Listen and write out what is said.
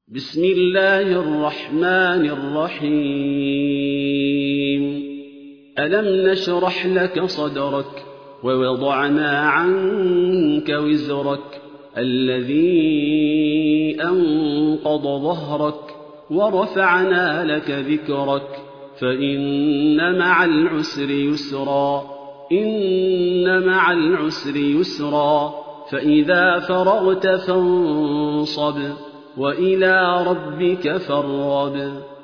بسم الله الرحمن الرحيم ألم نشرح لك صدرك ووضعنا عنك وزرك الذي أنقض ظهرك ورفعنا لك ذكرك فإن مع العسر يسرا إن مع العسر يسرا فإذا فرغت فانصب وإلى ربك فارغب